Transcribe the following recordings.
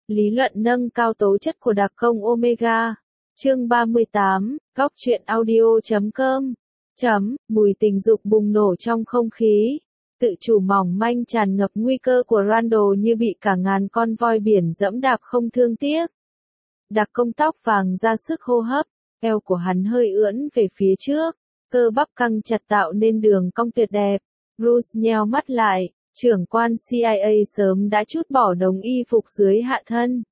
Lý luận nâng cao tố chất của đặc công Omega. Chương 38, góc truyện audio.com. Mùi tình dục bùng nổ trong không khí. Tự chủ mỏng manh tràn ngập nguy cơ của Randall như bị cả ngàn con voi biển dẫm đạp không thương tiếc. Đặc công tóc vàng ra sức hô hấp, eo của hắn hơi ưỡn về phía trước, cơ bắp căng chặt tạo nên đường cong tuyệt đẹp. Bruce nheo mắt lại, trưởng quan CIA sớm đã trút bỏ đống y phục dưới hạ thân.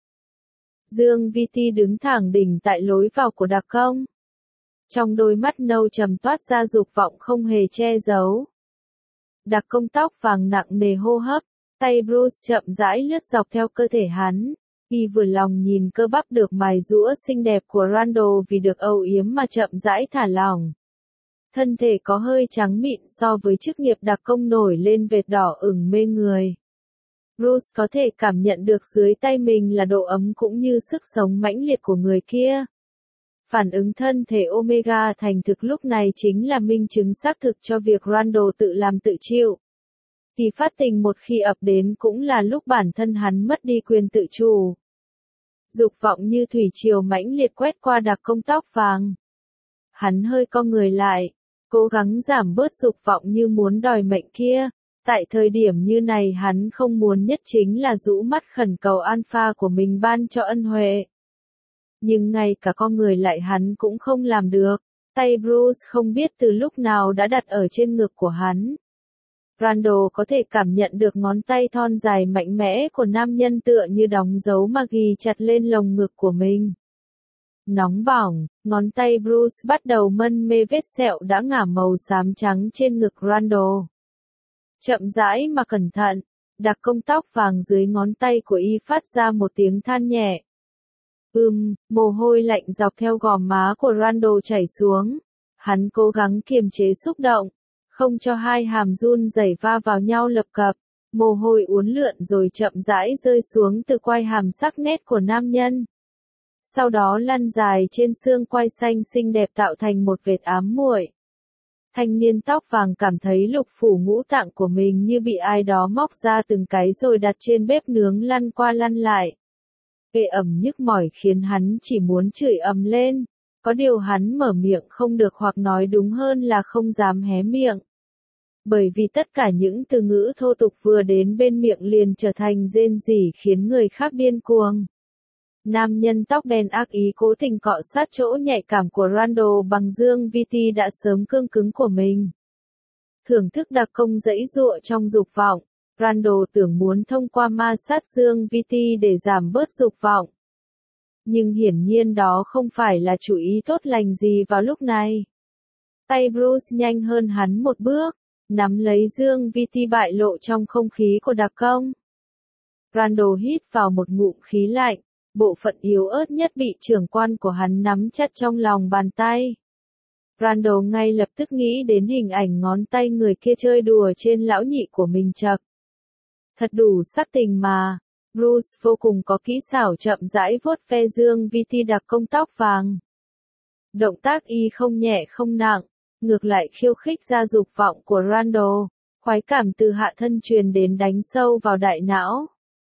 Dương VT đứng thẳng đỉnh tại lối vào của đặc công. Trong đôi mắt nâu trầm toát ra dục vọng không hề che giấu. Đặc công tóc vàng nặng nề hô hấp, tay Bruce chậm rãi lướt dọc theo cơ thể hắn. Y vừa lòng nhìn cơ bắp được mài giũa xinh đẹp của Randall vì được âu yếm mà chậm rãi thả lỏng. Thân thể có hơi trắng mịn so với chức nghiệp đặc công nổi lên vệt đỏ ửng mê người. Bruce có thể cảm nhận được dưới tay mình là độ ấm cũng như sức sống mãnh liệt của người kia. Phản ứng thân thể Omega thành thực lúc này chính là minh chứng xác thực cho việc Randall tự làm tự chịu. Thì phát tình một khi ập đến cũng là lúc bản thân hắn mất đi quyền tự chủ. Dục vọng như thủy triều mãnh liệt quét qua đặc công tóc vàng. Hắn hơi cong người lại, cố gắng giảm bớt dục vọng như muốn đòi mệnh kia. Tại thời điểm như này hắn không muốn nhất chính là rũ mắt khẩn cầu alpha của mình ban cho ân huệ. Nhưng ngay cả con người lại hắn cũng không làm được. Tay Bruce không biết từ lúc nào đã đặt ở trên ngực của hắn. Randall có thể cảm nhận được ngón tay thon dài mạnh mẽ của nam nhân tựa như đóng dấu mà ghi chặt lên lồng ngực của mình. Nóng bỏng, ngón tay Bruce bắt đầu mân mê vết sẹo đã ngả màu xám trắng trên ngực Randall. Chậm rãi mà cẩn thận, đặc công tóc vàng dưới ngón tay của y phát ra một tiếng than nhẹ. Mồ hôi lạnh dọc theo gò má của Randall chảy xuống. Hắn cố gắng kiềm chế xúc động, không cho hai hàm run rẩy va vào nhau lập cập. Mồ hôi uốn lượn rồi chậm rãi rơi xuống từ quai hàm sắc nét của nam nhân. Sau đó lăn dài trên xương quai xanh xinh đẹp tạo thành một vệt ám muội. Thanh niên tóc vàng cảm thấy lục phủ ngũ tạng của mình như bị ai đó móc ra từng cái rồi đặt trên bếp nướng lăn qua lăn lại. Ê ẩm nhức mỏi khiến hắn chỉ muốn chửi ầm lên. Có điều hắn mở miệng không được hoặc nói đúng hơn là không dám hé miệng. Bởi vì tất cả những từ ngữ thô tục vừa đến bên miệng liền trở thành rên rỉ khiến người khác điên cuồng. Nam nhân tóc đen ác ý cố tình cọ sát chỗ nhạy cảm của Randall bằng dương VT đã sớm cương cứng của mình. Thưởng thức đặc công dãy dụa trong dục vọng, Randall tưởng muốn thông qua ma sát dương VT để giảm bớt dục vọng. Nhưng hiển nhiên đó không phải là chủ ý tốt lành gì vào lúc này. Tay Bruce nhanh hơn hắn một bước, nắm lấy dương VT bại lộ trong không khí của đặc công. Randall hít vào một ngụm khí lạnh. Bộ phận yếu ớt nhất bị trưởng quan của hắn nắm chặt trong lòng bàn tay. Randall ngay lập tức nghĩ đến hình ảnh ngón tay người kia chơi đùa trên lão nhị của mình chậc. Thật đủ sắc tình mà. Bruce vô cùng có kỹ xảo chậm rãi vuốt ve dương VT đặc công tóc vàng. Động tác y không nhẹ không nặng, ngược lại khiêu khích ra dục vọng của Randall, khoái cảm từ hạ thân truyền đến đánh sâu vào đại não.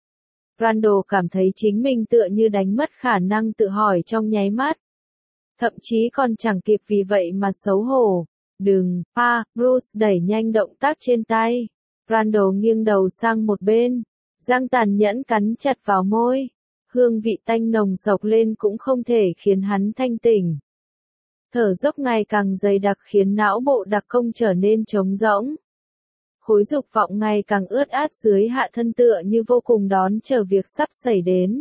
Randall cảm thấy chính mình tựa như đánh mất khả năng tự hỏi trong nháy mắt. Thậm chí còn chẳng kịp vì vậy mà xấu hổ. Đừng, Bruce đẩy nhanh động tác trên tay. Randall nghiêng đầu sang một bên, răng tàn nhẫn cắn chặt vào môi. Hương vị tanh nồng sộc lên cũng không thể khiến hắn thanh tỉnh. Thở dốc ngày càng dày đặc khiến não bộ đặc công trở nên trống rỗng. Khối dục vọng ngày càng ướt át dưới hạ thân tựa như vô cùng đón chờ việc sắp xảy đến.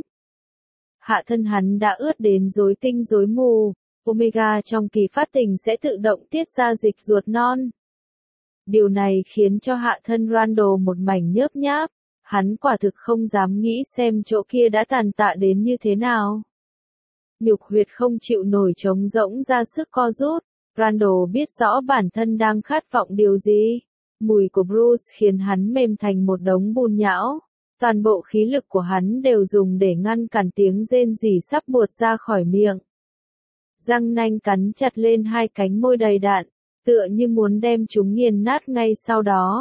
Hạ thân hắn đã ướt đến rối tinh rối mù, Omega trong kỳ phát tình sẽ tự động tiết ra dịch ruột non. Điều này khiến cho hạ thân Randall một mảnh nhớp nháp, hắn quả thực không dám nghĩ xem chỗ kia đã tàn tạ đến như thế nào. Nhục huyệt không chịu nổi trống rỗng ra sức co rút, Randall biết rõ bản thân đang khát vọng điều gì. Mùi của Bruce khiến hắn mềm thành một đống bùn nhão. Toàn bộ khí lực của hắn đều dùng để ngăn cản tiếng rên rỉ sắp buột ra khỏi miệng. Răng nanh cắn chặt lên hai cánh môi đầy đạn, tựa như muốn đem chúng nghiền nát ngay sau đó.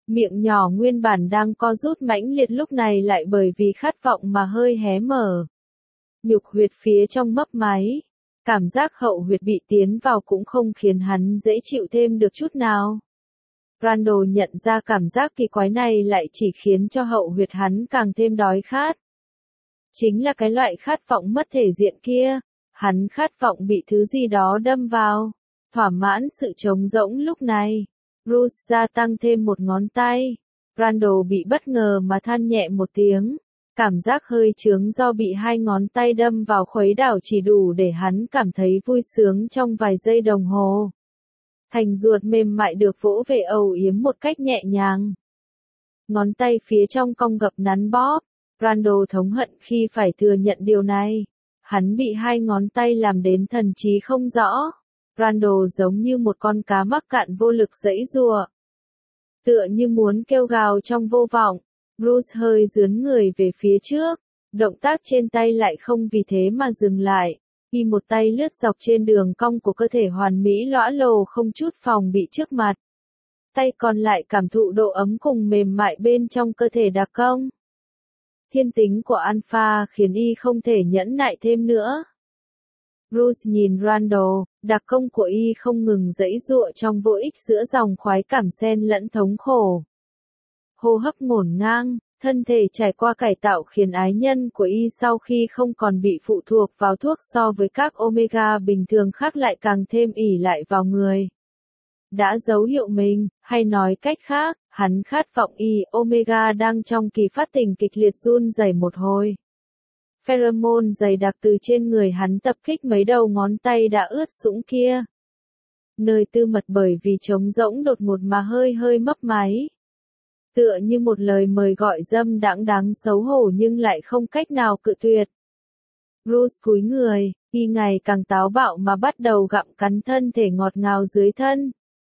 Miệng nhỏ nguyên bản đang co rút mãnh liệt lúc này lại bởi vì khát vọng mà hơi hé mở. Nhục huyệt phía trong mấp máy. Cảm giác hậu huyệt bị tiến vào cũng không khiến hắn dễ chịu thêm được chút nào. Randall nhận ra cảm giác kỳ quái này lại chỉ khiến cho hậu huyệt hắn càng thêm đói khát. Chính là cái loại khát vọng mất thể diện kia. Hắn khát vọng bị thứ gì đó đâm vào. Thỏa mãn sự trống rỗng lúc này. Bruce gia tăng thêm một ngón tay. Randall bị bất ngờ mà than nhẹ một tiếng. Cảm giác hơi chướng do bị hai ngón tay đâm vào khuấy đảo chỉ đủ để hắn cảm thấy vui sướng trong vài giây đồng hồ. Thành ruột mềm mại được vỗ về âu yếm một cách nhẹ nhàng. Ngón tay phía trong cong gập nắn bóp. Randall thống hận khi phải thừa nhận điều này. Hắn bị hai ngón tay làm đến thần trí không rõ. Randall giống như một con cá mắc cạn vô lực giãy giụa. Tựa như muốn kêu gào trong vô vọng. Bruce hơi dướn người về phía trước. Động tác trên tay lại không vì thế mà dừng lại. Y một tay lướt dọc trên đường cong của cơ thể hoàn mỹ lõa lồ không chút phòng bị trước mặt. Tay còn lại cảm thụ độ ấm cùng mềm mại bên trong cơ thể đặc công. Thiên tính của Alpha khiến y không thể nhẫn nại thêm nữa. Bruce nhìn Randall, đặc công của y không ngừng giãy giụa trong vô ích giữa dòng khoái cảm xen lẫn thống khổ. Hô hấp ngổn ngang, thân thể trải qua cải tạo khiến ái nhân của y sau khi không còn bị phụ thuộc vào thuốc so với các omega bình thường khác lại càng thêm ỷ lại vào người. Đã dấu hiệu mình, hay nói cách khác, hắn khát vọng y, omega đang trong kỳ phát tình kịch liệt run rẩy một hồi. Pheromone dày đặc từ trên người hắn tập kích mấy đầu ngón tay đã ướt sũng kia. Nơi tư mật bởi vì trống rỗng đột ngột mà hơi hơi mấp máy. Tựa như một lời mời gọi dâm đãng đáng xấu hổ nhưng lại không cách nào cự tuyệt. Bruce cúi người, y ngày càng táo bạo mà bắt đầu gặm cắn thân thể ngọt ngào dưới thân.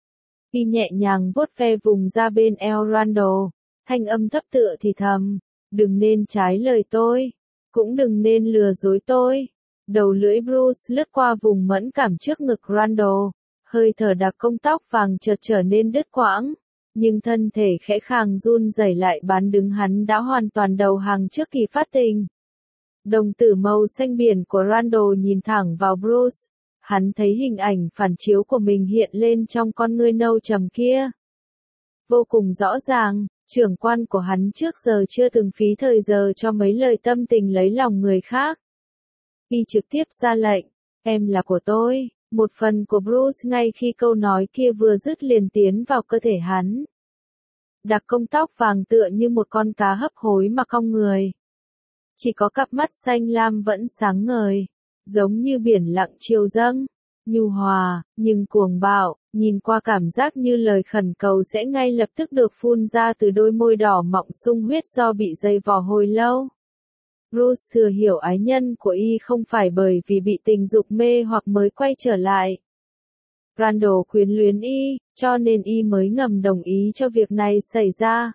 Y nhẹ nhàng vuốt ve vùng ra bên eo Randall, thanh âm thấp tựa thì thầm, đừng nên trái lời tôi, cũng đừng nên lừa dối tôi. Đầu lưỡi Bruce lướt qua vùng mẫn cảm trước ngực Randall, hơi thở đặc công tóc vàng chợt trở nên đứt quãng, nhưng thân thể khẽ khàng run rẩy lại bán đứng hắn đã hoàn toàn đầu hàng trước kỳ phát tình. Đồng tử màu xanh biển của Randall nhìn thẳng vào Bruce. Hắn thấy hình ảnh phản chiếu của mình hiện lên trong con ngươi nâu trầm kia. Vô cùng rõ ràng, trưởng quan của hắn trước giờ chưa từng phí thời giờ cho mấy lời tâm tình lấy lòng người khác. Y trực tiếp ra lệnh, em là của tôi, một phần của Bruce ngay khi câu nói kia vừa dứt liền tiến vào cơ thể hắn. Đặc công tóc vàng tựa như một con cá hấp hối mà cong người. Chỉ có cặp mắt xanh lam vẫn sáng ngời. Giống như biển lặng chiều dâng, nhu hòa, nhưng cuồng bạo, nhìn qua cảm giác như lời khẩn cầu sẽ ngay lập tức được phun ra từ đôi môi đỏ mọng sung huyết do bị dây vò hồi lâu. Bruce thừa hiểu ái nhân của y không phải bởi vì bị tình dục mê hoặc mới quay trở lại. Randall quyến luyến y, cho nên y mới ngầm đồng ý cho việc này xảy ra.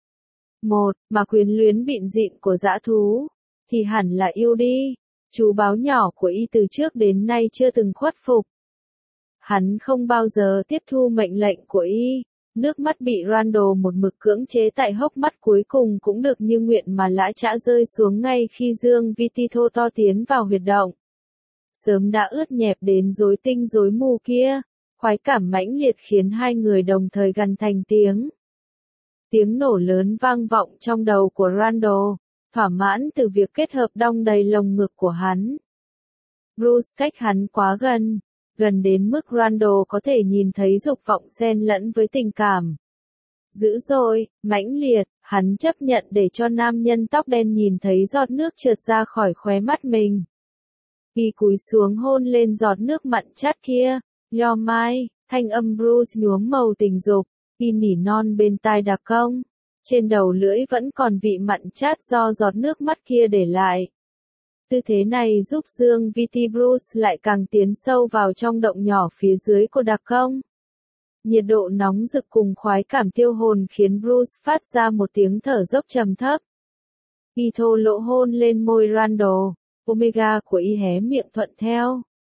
Mà quyến luyến bịn dịn của dã thú, thì hẳn là yêu đi. Chú báo nhỏ của y từ trước đến nay chưa từng khuất phục. Hắn không bao giờ tiếp thu mệnh lệnh của y. Nước mắt bị Randall một mực cưỡng chế tại hốc mắt cuối cùng cũng được như nguyện mà lã chã rơi xuống ngay khi dương Vitito to tiến vào huyệt động. Sớm đã ướt nhẹp đến rối tinh rối mù kia. Khoái cảm mãnh liệt khiến hai người đồng thời gằn thành tiếng. Tiếng nổ lớn vang vọng trong đầu của Randall. Thỏa mãn từ việc kết hợp đong đầy lồng ngực của hắn. Bruce cách hắn quá gần đến mức Randall có thể nhìn thấy dục vọng xen lẫn với tình cảm. Dữ dội, mãnh liệt, hắn chấp nhận để cho nam nhân tóc đen nhìn thấy giọt nước trượt ra khỏi khóe mắt mình. Y cúi xuống hôn lên giọt nước mặn chát kia, You're mine, thanh âm Bruce nhuốm màu tình dục, y nỉ non bên tai đặc công. Trên đầu lưỡi vẫn còn vị mặn chát do giọt nước mắt kia để lại. Tư thế này giúp dương Viti Bruce lại càng tiến sâu vào trong động nhỏ phía dưới của đặc công. Nhiệt độ nóng rực cùng khoái cảm tiêu hồn khiến Bruce phát ra một tiếng thở dốc trầm thấp. Y thô lỗ hôn lên môi Randall, omega của y hé miệng thuận theo.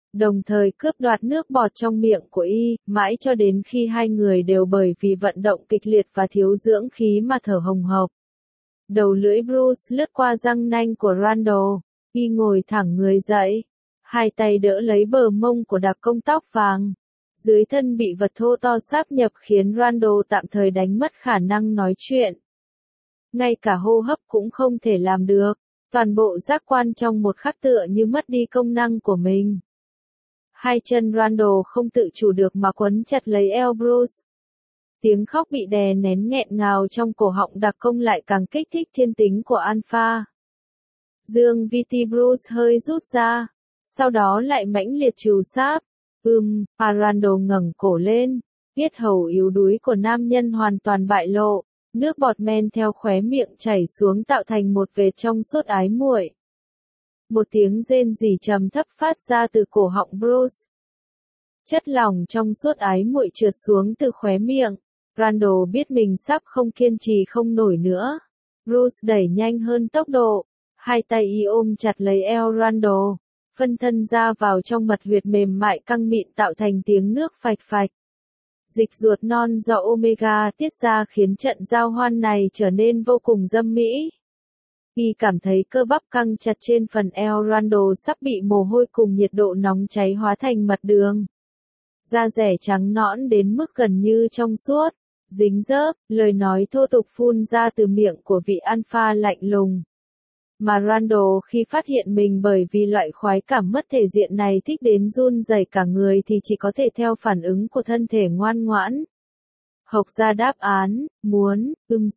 đồng thời cướp đoạt nước bọt trong miệng của y, mãi cho đến khi hai người đều bởi vì vận động kịch liệt và thiếu dưỡng khí mà thở hồng hộc. Đầu lưỡi Bruce lướt qua răng nanh của Randall, y ngồi thẳng người dậy, hai tay đỡ lấy bờ mông của đặc công tóc vàng. Dưới thân bị vật thô to sáp nhập khiến Randall tạm thời đánh mất khả năng nói chuyện. Ngay cả hô hấp cũng không thể làm được, toàn bộ giác quan trong một khắc tựa như mất đi công năng của mình. Hai chân Randall không tự chủ được mà quấn chặt lấy eo Bruce. Tiếng khóc bị đè nén nghẹn ngào trong cổ họng đặc công lại càng kích thích thiên tính của Alpha. Dương VT Bruce hơi rút ra, sau đó lại mãnh liệt trù sáp. Randall ngẩng cổ lên, yết hầu yếu đuối của nam nhân hoàn toàn bại lộ, nước bọt men theo khóe miệng chảy xuống tạo thành một vệt trong suốt ái muội. Một tiếng rên rỉ trầm thấp phát ra từ cổ họng Bruce. Chất lỏng trong suốt ái muội trượt xuống từ khóe miệng. Randall biết mình sắp không kiên trì không nổi nữa. Bruce đẩy nhanh hơn tốc độ, hai tay y ôm chặt lấy eo Randall, phân thân ra vào trong mật huyệt mềm mại căng mịn tạo thành tiếng nước phạch phạch. Dịch ruột non do Omega tiết ra khiến trận giao hoan này trở nên vô cùng dâm mỹ. Y cảm thấy cơ bắp căng chặt trên phần eo Randall sắp bị mồ hôi cùng nhiệt độ nóng cháy hóa thành mật đường. Da dẻ trắng nõn đến mức gần như trong suốt, dính dớp, lời nói thô tục phun ra từ miệng của vị alpha lạnh lùng. Mà Randall khi phát hiện mình bởi vì loại khoái cảm mất thể diện này thích đến run rẩy cả người thì chỉ có thể theo phản ứng của thân thể ngoan ngoãn. Hộc ra đáp án, muốn,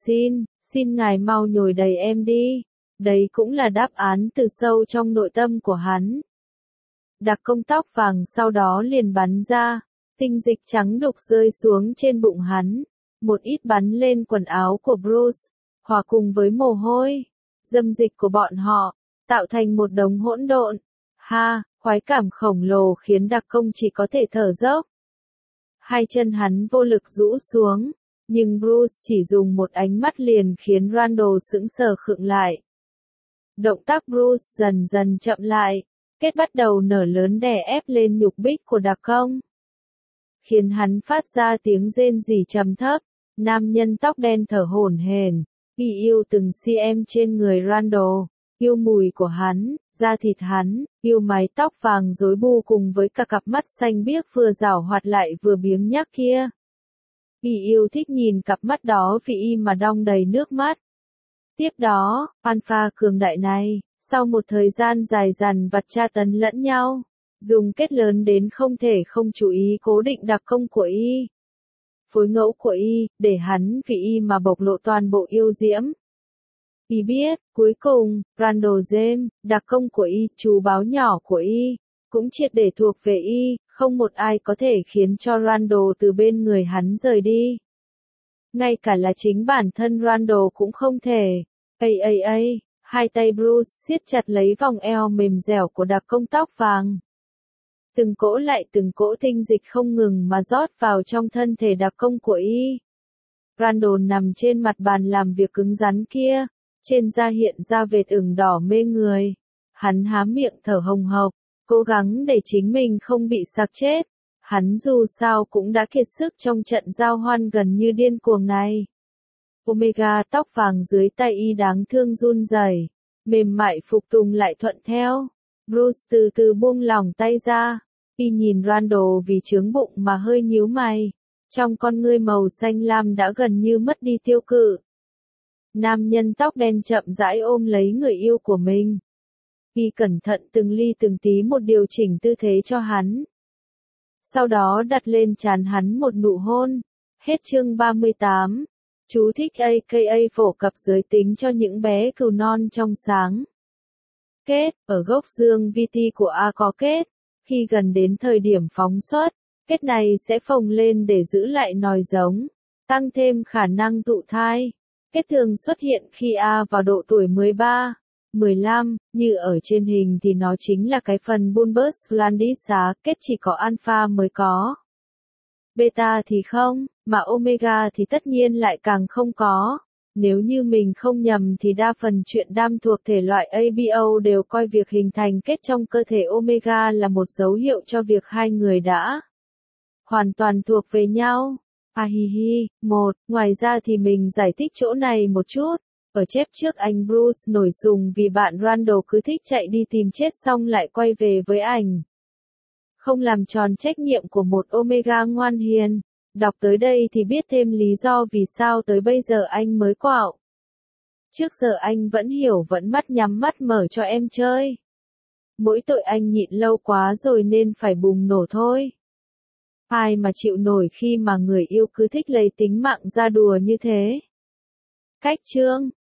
xin ngài mau nhồi đầy em đi. Đấy cũng là đáp án từ sâu trong nội tâm của hắn. Đặc công tóc vàng sau đó liền bắn ra, tinh dịch trắng đục rơi xuống trên bụng hắn, một ít bắn lên quần áo của Bruce, hòa cùng với mồ hôi, dâm dịch của bọn họ, tạo thành một đống hỗn độn. Khoái cảm khổng lồ khiến đặc công chỉ có thể thở dốc. Hai chân hắn vô lực rũ xuống, nhưng Bruce chỉ dùng một ánh mắt liền khiến Randall sững sờ khựng lại. Động tác Bruce dần dần chậm lại, kết bắt đầu nở lớn đè ép lên nhục bích của đặc công, khiến hắn phát ra tiếng rên rỉ trầm thấp. Nam nhân tóc đen thở hổn hển, y yêu từng cm trên người Randall, yêu mùi của hắn, da thịt hắn, yêu mái tóc vàng rối bù cùng với cả cặp mắt xanh biếc vừa giảo hoạt lại vừa biếng nhác kia. Y yêu thích nhìn cặp mắt đó vì y mà đong đầy nước mắt. Tiếp đó, alpha cường đại này, sau một thời gian dài dằn vặt tra tấn lẫn nhau, dùng kết lớn đến không thể không chú ý cố định đặc công của y, phối ngẫu của y, để hắn vì y mà bộc lộ toàn bộ yêu diễm. Y biết, cuối cùng, Randall James, đặc công của y, chú báo nhỏ của y, cũng triệt để thuộc về y, không một ai có thể khiến cho Randall từ bên người hắn rời đi. Ngay cả là chính bản thân Randall cũng không thể. Hai tay Bruce siết chặt lấy vòng eo mềm dẻo của đặc công tóc vàng. Từng cỗ lại từng cỗ tinh dịch không ngừng mà rót vào trong thân thể đặc công của y. Randall nằm trên mặt bàn làm việc cứng rắn kia, trên da hiện ra vệt ửng đỏ mê người. Hắn há miệng thở hồng hộc, cố gắng để chính mình không bị sặc chết. Hắn dù sao cũng đã kiệt sức trong trận giao hoan gần như điên cuồng này. Omega tóc vàng dưới tay y đáng thương run rẩy, mềm mại phục tùng lại thuận theo. Bruce từ từ buông lỏng tay ra, y nhìn Randall vì chướng bụng mà hơi nhíu mày, trong con ngươi màu xanh lam đã gần như mất đi tiêu cự. Nam nhân tóc đen chậm rãi ôm lấy người yêu của mình. Y cẩn thận từng ly từng tí một điều chỉnh tư thế cho hắn. Sau đó đặt lên trán hắn một nụ hôn. Hết chương 38. Chú thích aka phổ cập giới tính cho những bé cừu non trong sáng. Kết, ở gốc dương VT của A có kết. Khi gần đến thời điểm phóng xuất, kết này sẽ phồng lên để giữ lại nòi giống, tăng thêm khả năng thụ thai. Kết thường xuất hiện khi A vào độ tuổi 13, 15, như ở trên hình thì nó chính là cái phần bulbus glandis xá, kết chỉ có alpha mới có. Beta thì không, mà omega thì tất nhiên lại càng không có. Nếu như mình không nhầm thì đa phần chuyện đam thuộc thể loại ABO đều coi việc hình thành kết trong cơ thể Omega là một dấu hiệu cho việc hai người đã hoàn toàn thuộc về nhau. Hi. Ngoài ra thì mình giải thích chỗ này một chút. Ở chép trước anh Bruce nổi sùng vì bạn Randall cứ thích chạy đi tìm chết xong lại quay về với ảnh. Không làm tròn trách nhiệm của một Omega ngoan hiền. Đọc tới đây thì biết thêm lý do vì sao tới bây giờ anh mới quạo. Trước giờ anh vẫn hiểu vẫn mắt nhắm mắt mở cho em chơi. Mỗi tội anh nhịn lâu quá rồi nên phải bùng nổ thôi. Ai mà chịu nổi khi mà người yêu cứ thích lấy tính mạng ra đùa như thế. Cách chương